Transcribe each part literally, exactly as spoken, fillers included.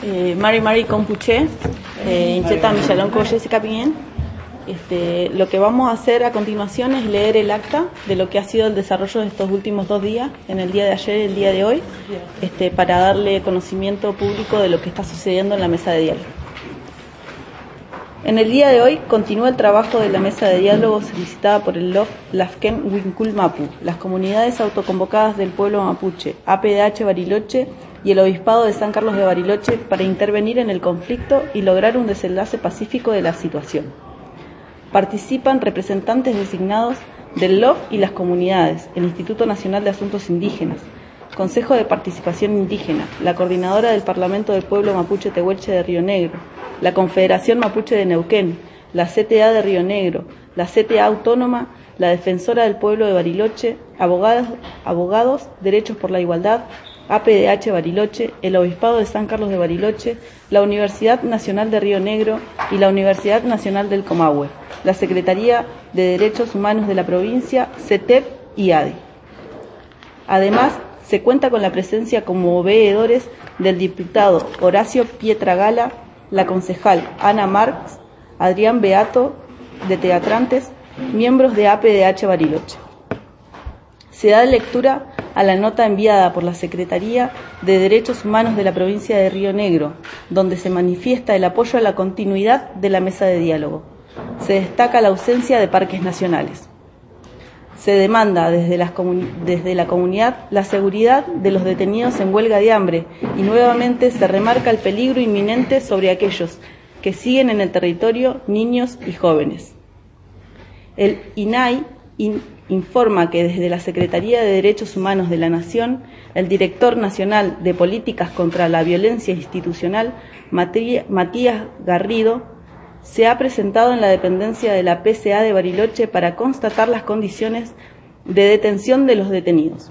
Eh, Mari Mari Compuche, eh, Incheta Millalonco Jessica Pien. Este, lo que vamos a hacer a continuación es leer el acta de lo que ha sido el desarrollo de estos últimos dos días, en el día de ayer y el día de hoy, este, para darle conocimiento público de lo que está sucediendo en la mesa de diálogo. En el día de hoy continúa el trabajo de la mesa de diálogo solicitada por el L O F Lafken Wincul Mapu, las comunidades autoconvocadas del pueblo mapuche, A P D H Bariloche y el Obispado de San Carlos de Bariloche para intervenir en el conflicto y lograr un desenlace pacífico de la situación. Participan representantes designados del L O F y las comunidades, el Instituto Nacional de Asuntos Indígenas, Consejo de Participación Indígena, la Coordinadora del Parlamento del Pueblo Mapuche Tehuelche de Río Negro, la Confederación Mapuche de Neuquén, la C T A de Río Negro, la C T A Autónoma, la Defensora del Pueblo de Bariloche, abogados, abogados Derechos por la Igualdad, A P D H Bariloche, el Obispado de San Carlos de Bariloche, la Universidad Nacional de Río Negro y la Universidad Nacional del Comahue, la Secretaría de Derechos Humanos de la provincia, C E T E P y A D I. Además, se cuenta con la presencia como veedores del diputado Horacio Pietragala, la concejal Ana Marx, Adrián Beato, de Teatrantes, miembros de A P D H Bariloche. Se da lectura a la nota enviada por la Secretaría de Derechos Humanos de la provincia de Río Negro, donde se manifiesta el apoyo a la continuidad de la mesa de diálogo. Se destaca la ausencia de parques nacionales. Se demanda desde, las desde la comunidad la seguridad de los detenidos en huelga de hambre y nuevamente se remarca el peligro inminente sobre aquellos que siguen en el territorio, niños y jóvenes. El I N A I in, informa que desde la Secretaría de Derechos Humanos de la Nación, el director nacional de Políticas contra la Violencia Institucional, Matías Garrido, se ha presentado en la dependencia de la P C A de Bariloche para constatar las condiciones de detención de los detenidos.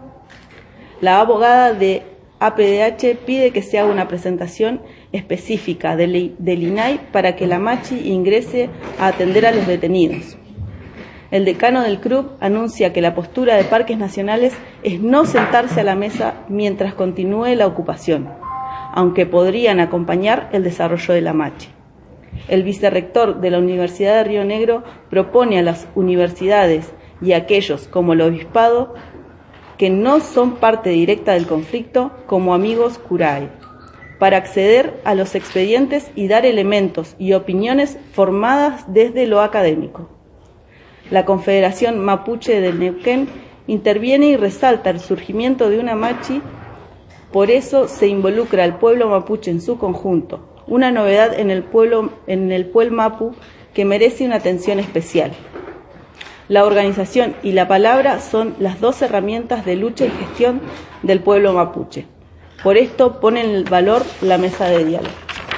La abogada de A P D H pide que se haga una presentación específica del, del I N A I para que la Machi ingrese a atender a los detenidos. El decano del C R U B anuncia que la postura de parques nacionales es no sentarse a la mesa mientras continúe la ocupación, aunque podrían acompañar el desarrollo de la Machi. El vicerrector de la Universidad de Río Negro propone a las universidades y a aquellos como el Obispado que no son parte directa del conflicto como amigos curae, para acceder a los expedientes y dar elementos y opiniones formadas desde lo académico. La Confederación Mapuche del Neuquén interviene y resalta el surgimiento de una Machi, por eso se involucra al pueblo mapuche en su conjunto. Una novedad en el pueblo, en el Puel Mapu que merece una atención especial. La organización y la palabra son las dos herramientas de lucha y gestión del pueblo mapuche. Por esto ponen en valor la mesa de diálogo.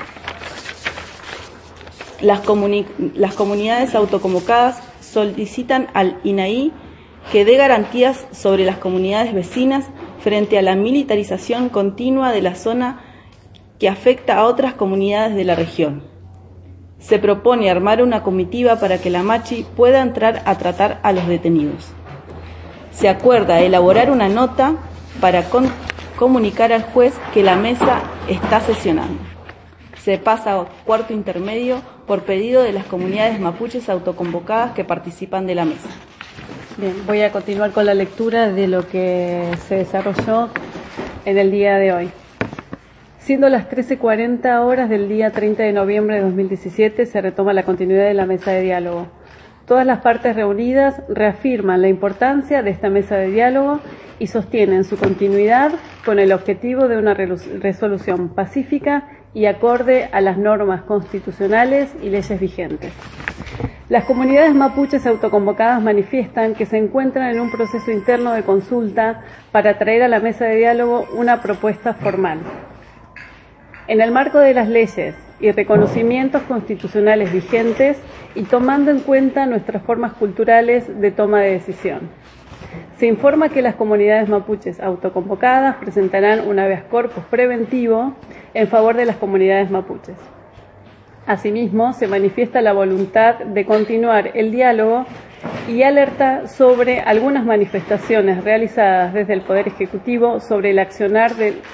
Las, comuni las comunidades autoconvocadas solicitan al I N A I que dé garantías sobre las comunidades vecinas frente a la militarización continua de la zona que afecta a otras comunidades de la región. Se propone armar una comitiva para que la Machi pueda entrar a tratar a los detenidos. Se acuerda elaborar una nota para con comunicar al juez que la mesa está sesionando. Se pasa a cuarto intermedio por pedido de las comunidades mapuches autoconvocadas que participan de la mesa. Bien, voy a continuar con la lectura de lo que se desarrolló en el día de hoy. Siendo las trece cuarenta horas del día treinta de noviembre de dos mil diecisiete, se retoma la continuidad de la mesa de diálogo. Todas las partes reunidas reafirman la importancia de esta mesa de diálogo y sostienen su continuidad con el objetivo de una resolución pacífica y acorde a las normas constitucionales y leyes vigentes. Las comunidades mapuches autoconvocadas manifiestan que se encuentran en un proceso interno de consulta para traer a la mesa de diálogo una propuesta formal. En el marco de las leyes y reconocimientos constitucionales vigentes y tomando en cuenta nuestras formas culturales de toma de decisión. Se informa que las comunidades mapuches autoconvocadas presentarán un habeas corpus preventivo en favor de las comunidades mapuches. Asimismo, se manifiesta la voluntad de continuar el diálogo y alerta sobre algunas manifestaciones realizadas desde el Poder Ejecutivo sobre el accionar de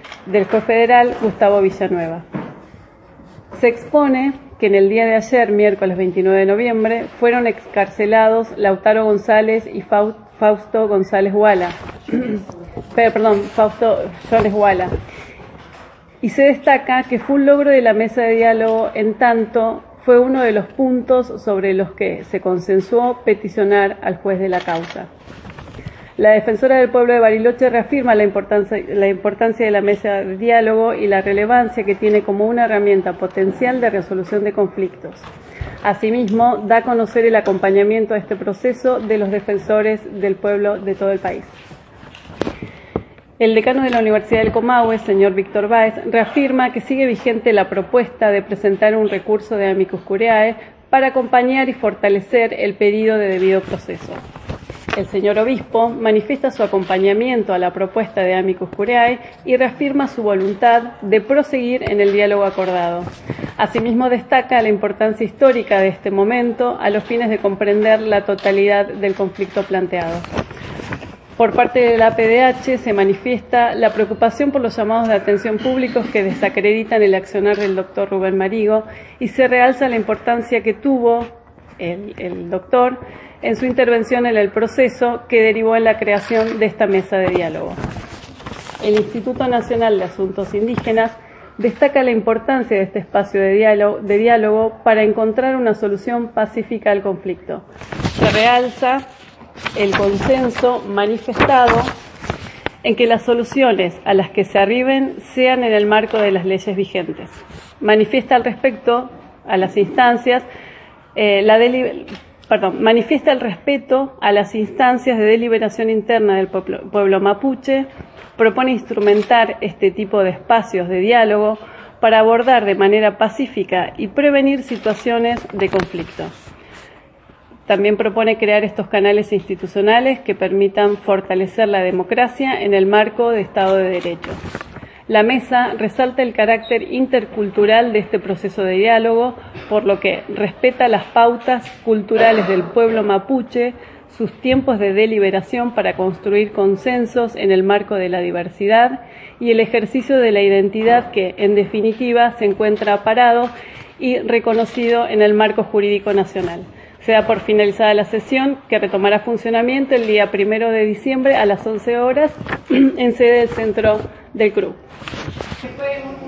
del juez federal Gustavo Villanueva. Se expone que en el día de ayer, miércoles veintinueve de noviembre, fueron excarcelados Lautaro González y Fausto González Guala, perdón, Fausto Jones Guala. Y se destaca que fue un logro de la mesa de diálogo, en tanto fue uno de los puntos sobre los que se consensuó peticionar al juez de la causa. La defensora del pueblo de Bariloche reafirma la importancia, la importancia de la mesa de diálogo y la relevancia que tiene como una herramienta potencial de resolución de conflictos. Asimismo, da a conocer el acompañamiento a este proceso de los defensores del pueblo de todo el país. El decano de la Universidad del Comahue, señor Víctor Báez, reafirma que sigue vigente la propuesta de presentar un recurso de amicus curiae para acompañar y fortalecer el pedido de debido proceso. El señor obispo manifiesta su acompañamiento a la propuesta de amicus curiae y reafirma su voluntad de proseguir en el diálogo acordado. Asimismo, destaca la importancia histórica de este momento a los fines de comprender la totalidad del conflicto planteado. Por parte de la A P D H se manifiesta la preocupación por los llamados de atención públicos que desacreditan el accionar del doctor Rubén Marigo y se realza la importancia que tuvo el, el doctor en su intervención en el proceso que derivó en la creación de esta mesa de diálogo. El Instituto Nacional de Asuntos Indígenas destaca la importancia de este espacio de diálogo, de diálogo para encontrar una solución pacífica al conflicto. Se realza el consenso manifestado en que las soluciones a las que se arriben sean en el marco de las leyes vigentes. Manifiesta al respecto a las instancias eh, la deli- perdón, manifiesta el respeto a las instancias de deliberación interna del pueblo, pueblo mapuche, propone instrumentar este tipo de espacios de diálogo para abordar de manera pacífica y prevenir situaciones de conflicto. También propone crear estos canales institucionales que permitan fortalecer la democracia en el marco de Estado de Derecho. La mesa resalta el carácter intercultural de este proceso de diálogo, por lo que respeta las pautas culturales del pueblo mapuche, sus tiempos de deliberación para construir consensos en el marco de la diversidad y el ejercicio de la identidad que, en definitiva, se encuentra parado y reconocido en el marco jurídico nacional. Se da por finalizada la sesión, que retomará funcionamiento el día primero de diciembre a las once horas en sede del Centro del C R U.